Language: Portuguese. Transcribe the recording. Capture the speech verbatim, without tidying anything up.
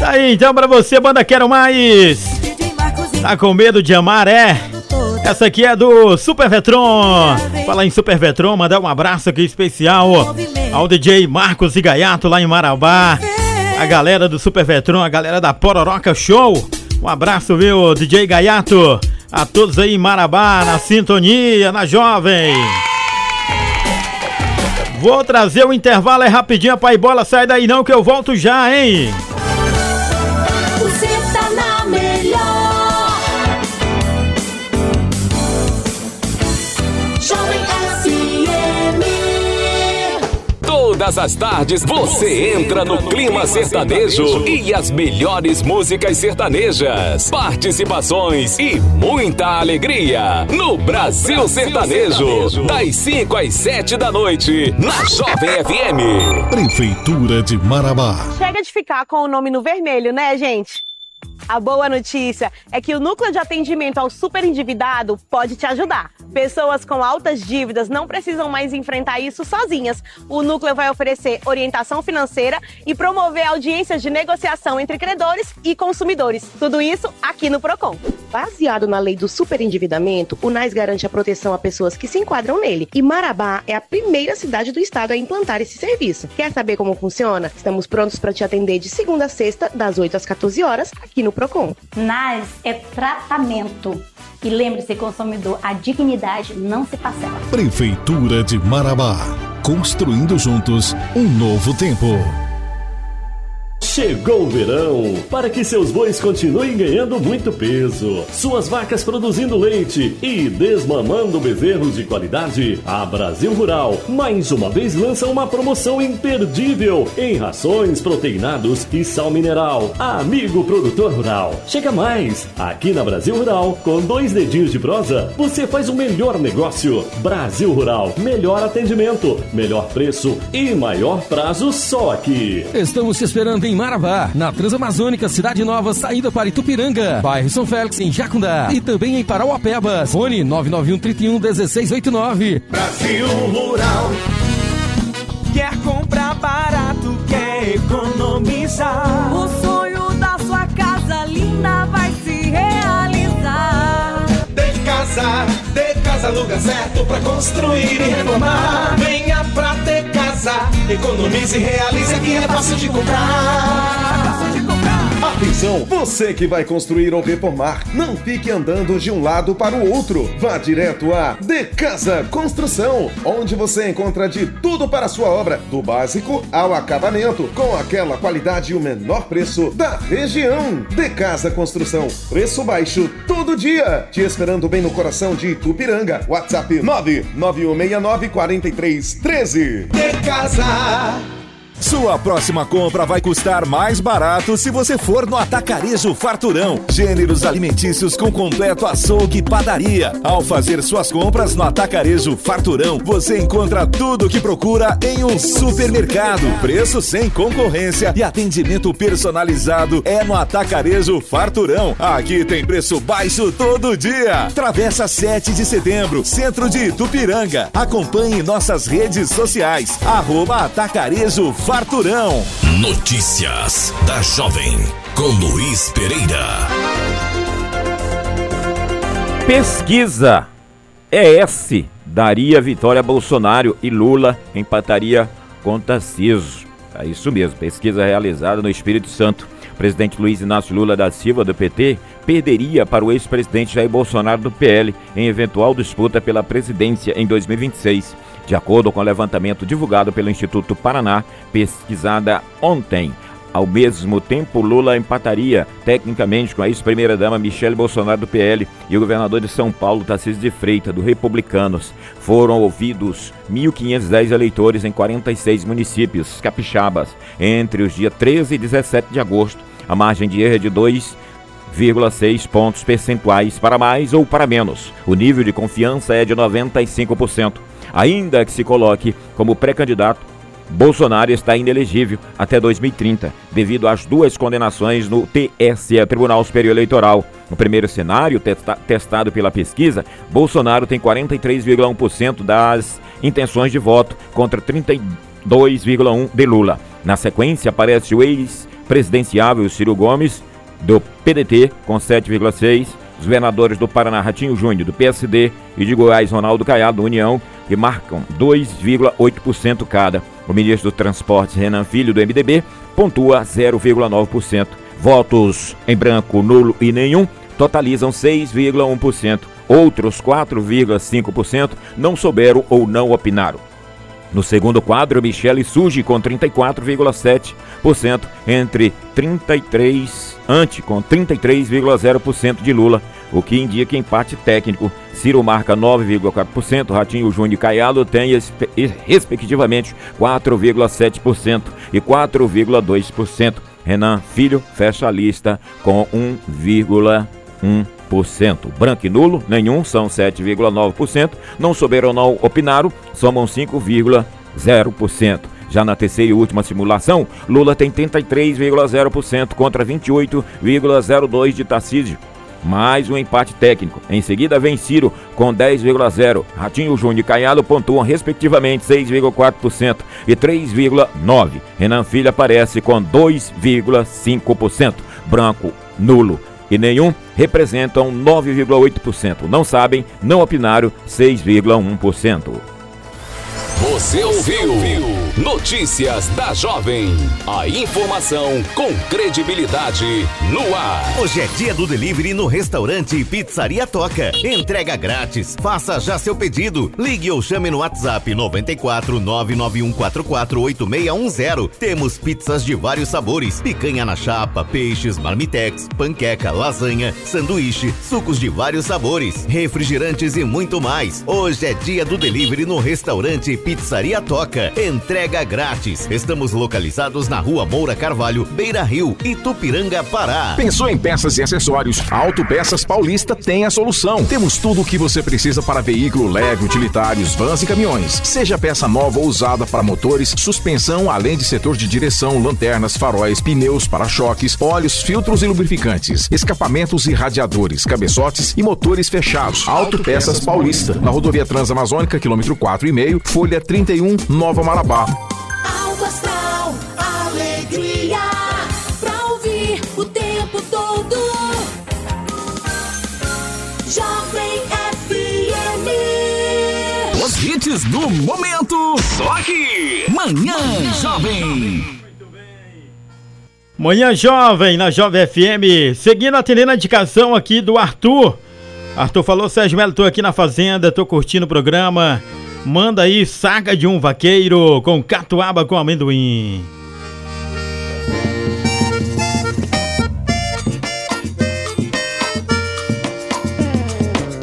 Tá aí então pra você, banda Quero Mais. Tá com medo de amar, é? Essa aqui é do Super Vetron. Fala em Super Vetron, mandar um abraço aqui especial ao D J Marcos e Gaiato lá em Marabá. A galera do Super Vetron, a galera da Pororoca Show. Um abraço, viu, D J Gaiato. A todos aí em Marabá, na sintonia, na Jovem. Vou trazer o intervalo, é rapidinho, pai bola, sai daí não que eu volto já, hein? Você tá na melhor. Jovem S M. Todas as tardes você entra no Clima Sertanejo e as melhores músicas sertanejas, participações e muita alegria no Brasil Sertanejo, das cinco às sete da noite, na Jovem F M. Prefeitura de Marabá. Chega de ficar com o nome no vermelho, né, gente? A boa notícia é que o Núcleo de Atendimento ao Superendividado pode te ajudar. Pessoas com altas dívidas não precisam mais enfrentar isso sozinhas. O Núcleo vai oferecer orientação financeira e promover audiências de negociação entre credores e consumidores. Tudo isso aqui no Procon. Baseado na lei do superendividamento, o N A S garante a proteção a pessoas que se enquadram nele. E Marabá é a primeira cidade do estado a implantar esse serviço. Quer saber como funciona? Estamos prontos para te atender de segunda a sexta, das oito às quatorze horas, aqui no Procon. N A S é tratamento. E lembre-se, consumidor, a dignidade não se parcela. Prefeitura de Marabá. Construindo juntos um novo tempo. Chegou o verão, para que seus bois continuem ganhando muito peso, suas vacas produzindo leite e desmamando bezerros de qualidade, a Brasil Rural mais uma vez lança uma promoção imperdível em rações, proteinados e sal mineral. Amigo produtor rural, chega mais! Aqui na Brasil Rural, com dois dedinhos de prosa, você faz o melhor negócio. Brasil Rural, melhor atendimento, melhor preço e maior prazo só aqui. Estamos te esperando em Marabá, na Transamazônica, Cidade Nova, saída para Itupiranga, bairro São Félix, em Jacundá, e também em Parauapebas. Fone nove nove um, trinta e um, dezesseis oitenta e nove. Brasil Rural. Quer comprar barato, quer economizar. O sonho da sua casa linda vai se realizar. De casa, de casa, lugar certo pra construir e reformar. Venha pra ter casa, economize e realize, aqui é fácil de comprar. É fácil de comprar. Atenção, você que vai construir ou reformar, não fique andando de um lado para o outro. Vá direto a De Casa Construção, onde você encontra de tudo para a sua obra, do básico ao acabamento, com aquela qualidade e o menor preço da região. De Casa Construção, preço baixo todo dia, te esperando bem no coração de Itupiranga. WhatsApp nove nove um seis nove quatro três um três. De Casa. Sua próxima compra vai custar mais barato se você for no Atacarejo Farturão. Gêneros alimentícios com completo açougue e padaria. Ao fazer suas compras no Atacarejo Farturão, você encontra tudo o que procura em um supermercado. Preço sem concorrência e atendimento personalizado é no Atacarejo Farturão. Aqui tem preço baixo todo dia. Travessa sete de setembro, centro de Itupiranga. Acompanhe nossas redes sociais. Arroba Atacarejo Farturão. Notícias da Jovem com Luiz Pereira. Pesquisa E S daria vitória a Bolsonaro e Lula empataria com Tarcísio. É isso mesmo, pesquisa realizada no Espírito Santo. O presidente Luiz Inácio Lula da Silva, do P T, perderia para o ex-presidente Jair Bolsonaro, do P L, em eventual disputa pela presidência em dois mil e vinte e seis. De acordo com o levantamento divulgado pelo Instituto Paraná, pesquisada ontem. Ao mesmo tempo, Lula empataria tecnicamente com a ex-primeira-dama Michele Bolsonaro, do P L, e o governador de São Paulo, Tarcísio de Freitas, do Republicanos. Foram ouvidos mil quinhentos e dez eleitores em quarenta e seis municípios capixabas entre os dias treze e dezessete de agosto. A margem de erro é de dois vírgula seis pontos percentuais para mais ou para menos. O nível de confiança é de noventa e cinco por cento. Ainda que se coloque como pré-candidato, Bolsonaro está inelegível até dois mil e trinta, devido às duas condenações no T S E, Tribunal Superior Eleitoral. No primeiro cenário, testa- testado pela pesquisa, Bolsonaro tem quarenta e três vírgula um por cento das intenções de voto, contra trinta e dois vírgula um por cento de Lula. Na sequência, aparece o ex presidenciável Ciro Gomes, do P D T, com sete vírgula seis por cento. Os governadores do Paraná, Ratinho Júnior, do P S D, e de Goiás, Ronaldo Caiado, do União, que marcam dois vírgula oito por cento cada. O ministro do Transportes, Renan Filho, do M D B, pontua zero vírgula nove por cento. Votos em branco, nulo e nenhum totalizam seis vírgula um por cento. Outros quatro vírgula cinco por cento não souberam ou não opinaram. No segundo quadro, Michele surge com trinta e quatro vírgula sete por cento entre trinta e três ante com trinta e três vírgula zero por cento de Lula, o que indica empate técnico. Ciro marca nove vírgula quatro por cento, Ratinho Júnior e Caiado têm respectivamente quatro vírgula sete por cento e quatro vírgula dois por cento. Renan Filho fecha a lista com um vírgula um por cento. Branco e nulo, nenhum, são sete vírgula nove por cento. Não souberam ou não opinaram, somam cinco vírgula zero por cento. Já na terceira e última simulação, Lula tem trinta e três vírgula zero por cento contra vinte e oito vírgula zero dois por cento de Tarcísio. Mais um empate técnico. Em seguida vem Ciro com dez vírgula zero por cento. Ratinho Júnior e Caiado pontuam respectivamente seis vírgula quatro por cento e três vírgula nove por cento. Renan Filho aparece com dois vírgula cinco por cento. Branco, nulo e nenhum representam nove vírgula oito por cento. Não sabem, não opinaram, seis vírgula um por cento. Você ouviu Notícias da Jovem. A informação com credibilidade no ar. Hoje é dia do delivery no restaurante Pizzaria Toca. Entrega grátis. Faça já seu pedido. Ligue ou chame no WhatsApp nove quatro nove nove um quatro quatro oito seis um zero. Temos pizzas de vários sabores. Picanha na chapa, peixes, marmitex, panqueca, lasanha, sanduíche, sucos de vários sabores, refrigerantes e muito mais. Hoje é dia do delivery no restaurante Pizzaria Toca. Entrega grátis. Estamos localizados na Rua Moura Carvalho, Beira Rio, Itupiranga, Pará. Pensou em peças e acessórios? A Autopeças Paulista tem a solução. Temos tudo o que você precisa para veículo leve, utilitários, vans e caminhões. Seja peça nova ou usada para motores, suspensão, além de setor de direção, lanternas, faróis, pneus, para-choques, óleos, filtros e lubrificantes, escapamentos e radiadores, cabeçotes e motores fechados. Autopeças Paulista, na rodovia Transamazônica, quilômetro quatro e meio, folha trinta e um, Nova Marabá. Alto astral, alegria, pra ouvir o tempo todo. Jovem F M. Os hits do momento, só aqui. Manhã Jovem. Manhã Jovem, na Jovem F M. Seguindo, atendendo a indicação aqui do Arthur. Arthur falou: Sérgio Melo, tô aqui na fazenda, tô curtindo o programa. Manda aí Saga de um Vaqueiro com catuaba com amendoim.